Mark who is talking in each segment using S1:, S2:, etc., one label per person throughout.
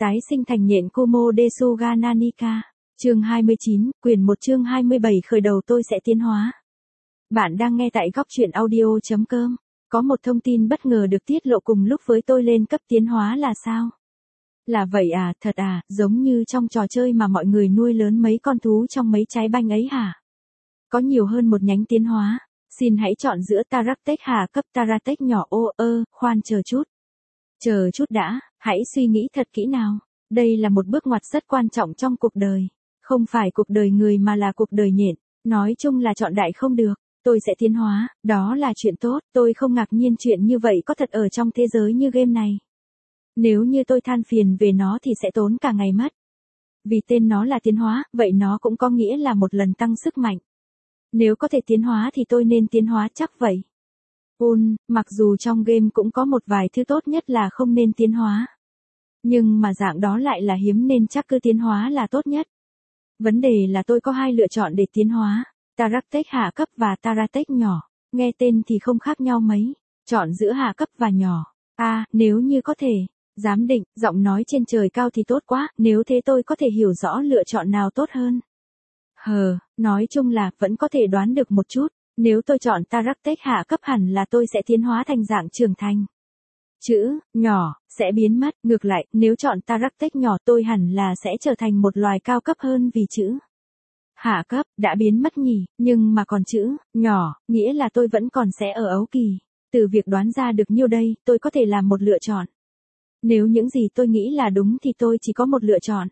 S1: Tái sinh thành nhện Kumo Desuga Nanika. Chương 29, quyển 1 chương 27 khởi đầu tôi sẽ tiến hóa. Bạn đang nghe tại góc truyện audio.com. Có một thông tin bất ngờ được tiết lộ cùng lúc với tôi lên cấp tiến hóa là sao? Là vậy à, thật à, giống như trong trò chơi mà mọi người nuôi lớn mấy con thú trong mấy trái banh ấy hả? Có nhiều hơn một nhánh tiến hóa. Xin hãy chọn giữa Taratech hạ cấp Taratech nhỏ khoan chờ chút. Chờ chút đã, hãy suy nghĩ thật kỹ nào. Đây là một bước ngoặt rất quan trọng trong cuộc đời. Không phải cuộc đời người mà là cuộc đời nhện. Nói chung là chọn đại không được. Tôi sẽ tiến hóa, đó là chuyện tốt. Tôi không ngạc nhiên chuyện như vậy có thật ở trong thế giới như game này. Nếu như tôi than phiền về nó thì sẽ tốn cả ngày mất. Vì tên nó là tiến hóa, vậy nó cũng có nghĩa là một lần tăng sức mạnh. Nếu có thể tiến hóa thì tôi nên tiến hóa chắc vậy. Mặc dù trong game cũng có một vài thứ tốt nhất là không nên tiến hóa. Nhưng mà dạng đó lại là hiếm nên chắc cứ tiến hóa là tốt nhất. Vấn đề là tôi có hai lựa chọn để tiến hóa. Taratech hạ cấp và Taratech nhỏ. Nghe tên thì không khác nhau mấy. Chọn giữa hạ cấp và nhỏ. Nếu như có thể. Giám định, giọng nói trên trời cao thì tốt quá. Nếu thế tôi có thể hiểu rõ lựa chọn nào tốt hơn. Nói chung là vẫn có thể đoán được một chút. Nếu tôi chọn Taratech hạ cấp hẳn là tôi sẽ tiến hóa thành dạng trưởng thành. Chữ nhỏ sẽ biến mất, ngược lại, nếu chọn Taratech nhỏ tôi hẳn là sẽ trở thành một loài cao cấp hơn vì chữ hạ cấp đã biến mất nhỉ, nhưng mà còn chữ nhỏ, nghĩa là tôi vẫn còn sẽ ở ấu kỳ. Từ việc đoán ra được nhiêu đây, tôi có thể làm một lựa chọn. Nếu những gì tôi nghĩ là đúng thì tôi chỉ có một lựa chọn.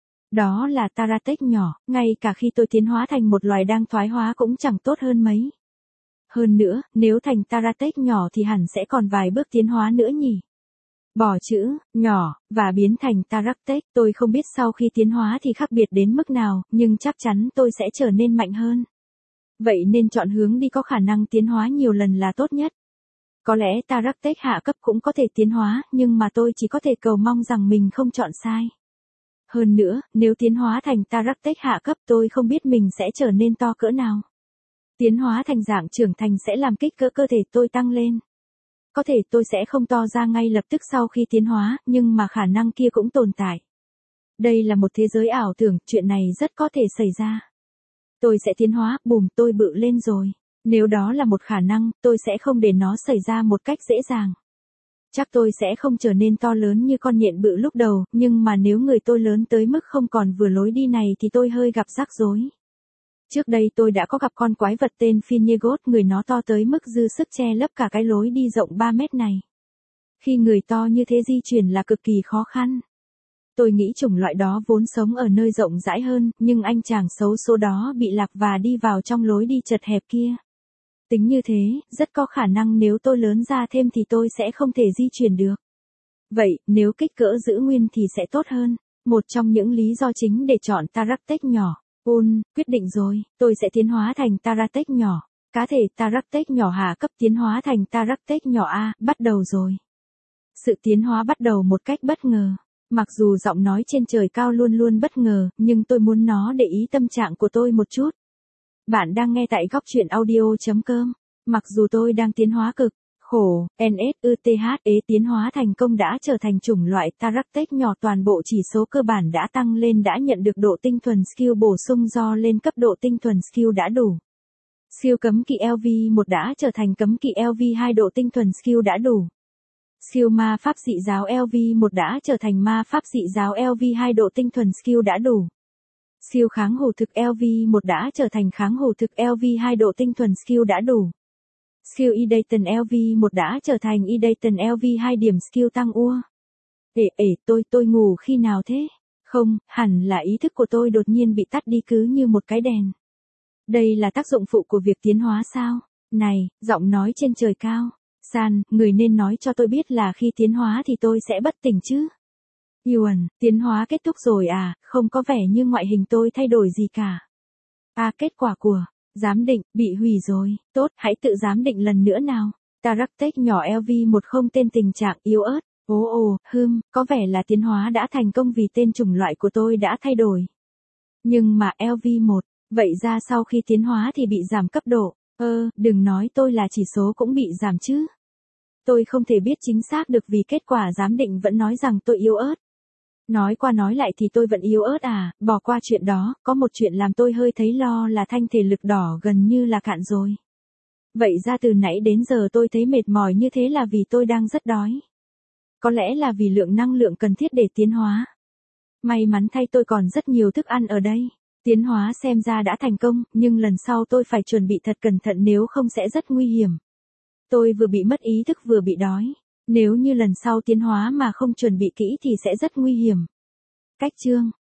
S1: Đó là Taratech nhỏ, ngay cả khi tôi tiến hóa thành một loài đang thoái hóa cũng chẳng tốt hơn mấy. Hơn nữa, nếu thành Taratech nhỏ thì hẳn sẽ còn vài bước tiến hóa nữa nhỉ. Bỏ chữ nhỏ và biến thành Taratech, tôi không biết sau khi tiến hóa thì khác biệt đến mức nào, nhưng chắc chắn tôi sẽ trở nên mạnh hơn. Vậy nên chọn hướng đi có khả năng tiến hóa nhiều lần là tốt nhất. Có lẽ Taratech hạ cấp cũng có thể tiến hóa, nhưng mà tôi chỉ có thể cầu mong rằng mình không chọn sai. Hơn nữa, nếu tiến hóa thành Taratech hạ cấp tôi không biết mình sẽ trở nên to cỡ nào. Tiến hóa thành dạng trưởng thành sẽ làm kích cỡ cơ thể tôi tăng lên. Có thể tôi sẽ không to ra ngay lập tức sau khi tiến hóa, nhưng mà khả năng kia cũng tồn tại. Đây là một thế giới ảo tưởng, chuyện này rất có thể xảy ra. Tôi sẽ tiến hóa, tôi bự lên rồi. Nếu đó là một khả năng, tôi sẽ không để nó xảy ra một cách dễ dàng. Chắc tôi sẽ không trở nên to lớn như con nhện bự lúc đầu, nhưng mà nếu người tôi lớn tới mức không còn vừa lối đi này thì tôi hơi gặp rắc rối. Trước đây tôi đã có gặp con quái vật tên Phinegot, người nó to tới mức dư sức che lấp cả cái lối đi rộng 3 mét này. Khi người to như thế di chuyển là cực kỳ khó khăn. Tôi nghĩ chủng loại đó vốn sống ở nơi rộng rãi hơn, nhưng anh chàng xấu số đó bị lạc và đi vào trong lối đi chật hẹp kia. Tính như thế, rất có khả năng nếu tôi lớn ra thêm thì tôi sẽ không thể di chuyển được. Vậy, nếu kích cỡ giữ nguyên thì sẽ tốt hơn. Một trong những lý do chính để chọn Taratech nhỏ. Quyết định rồi, tôi sẽ tiến hóa thành Taratech nhỏ. Cá thể Taratech nhỏ hạ cấp tiến hóa thành Taratech nhỏ bắt đầu rồi. Sự tiến hóa bắt đầu một cách bất ngờ. Mặc dù giọng nói trên trời cao luôn luôn bất ngờ, nhưng tôi muốn nó để ý tâm trạng của tôi một chút. Bạn đang nghe tại góc truyện audio.com. Mặc dù tôi đang tiến hóa cực khổ, tiến hóa thành công đã trở thành chủng loại Taratech nhỏ, toàn bộ chỉ số cơ bản đã tăng lên, đã nhận được độ tinh thuần skill bổ sung do lên cấp, độ tinh thuần skill đã đủ. Skill cấm kỵ LV1 đã trở thành cấm kỵ LV2, độ tinh thuần skill đã đủ. Skill ma pháp dị giáo LV1 đã trở thành ma pháp dị giáo LV2, độ tinh thuần skill đã đủ. Skill kháng hổ thực LV1 đã trở thành kháng hổ thực LV2, độ tinh thuần skill đã đủ. Skill Edaton LV1 đã trở thành Edaton LV2, điểm skill tăng ua. Tôi ngủ khi nào thế? Không, hẳn là ý thức của tôi đột nhiên bị tắt đi cứ như một cái đèn. Đây là tác dụng phụ của việc tiến hóa sao? Này, giọng nói trên trời cao. San, người nên nói cho tôi biết là khi tiến hóa thì tôi sẽ bất tỉnh chứ? Yuan, tiến hóa kết thúc rồi à, không có vẻ như ngoại hình tôi thay đổi gì cả. Kết quả của giám định bị hủy rồi. Tốt, hãy tự giám định lần nữa nào. Taratech nhỏ LV1 không tên, tình trạng yếu ớt. Có vẻ là tiến hóa đã thành công vì tên chủng loại của tôi đã thay đổi. Nhưng mà LV1, vậy ra sau khi tiến hóa thì bị giảm cấp độ. Đừng nói tôi là chỉ số cũng bị giảm chứ. Tôi không thể biết chính xác được vì kết quả giám định vẫn nói rằng tôi yếu ớt. Nói qua nói lại thì tôi vẫn yếu ớt à, bỏ qua chuyện đó, có một chuyện làm tôi hơi thấy lo là thanh thể lực đỏ gần như là cạn rồi. Vậy ra từ nãy đến giờ tôi thấy mệt mỏi như thế là vì tôi đang rất đói. Có lẽ là vì lượng năng lượng cần thiết để tiến hóa. May mắn thay tôi còn rất nhiều thức ăn ở đây. Tiến hóa xem ra đã thành công, nhưng lần sau tôi phải chuẩn bị thật cẩn thận nếu không sẽ rất nguy hiểm. Tôi vừa bị mất ý thức vừa bị đói. Nếu như lần sau tiến hóa mà không chuẩn bị kỹ thì sẽ rất nguy hiểm. Cách chương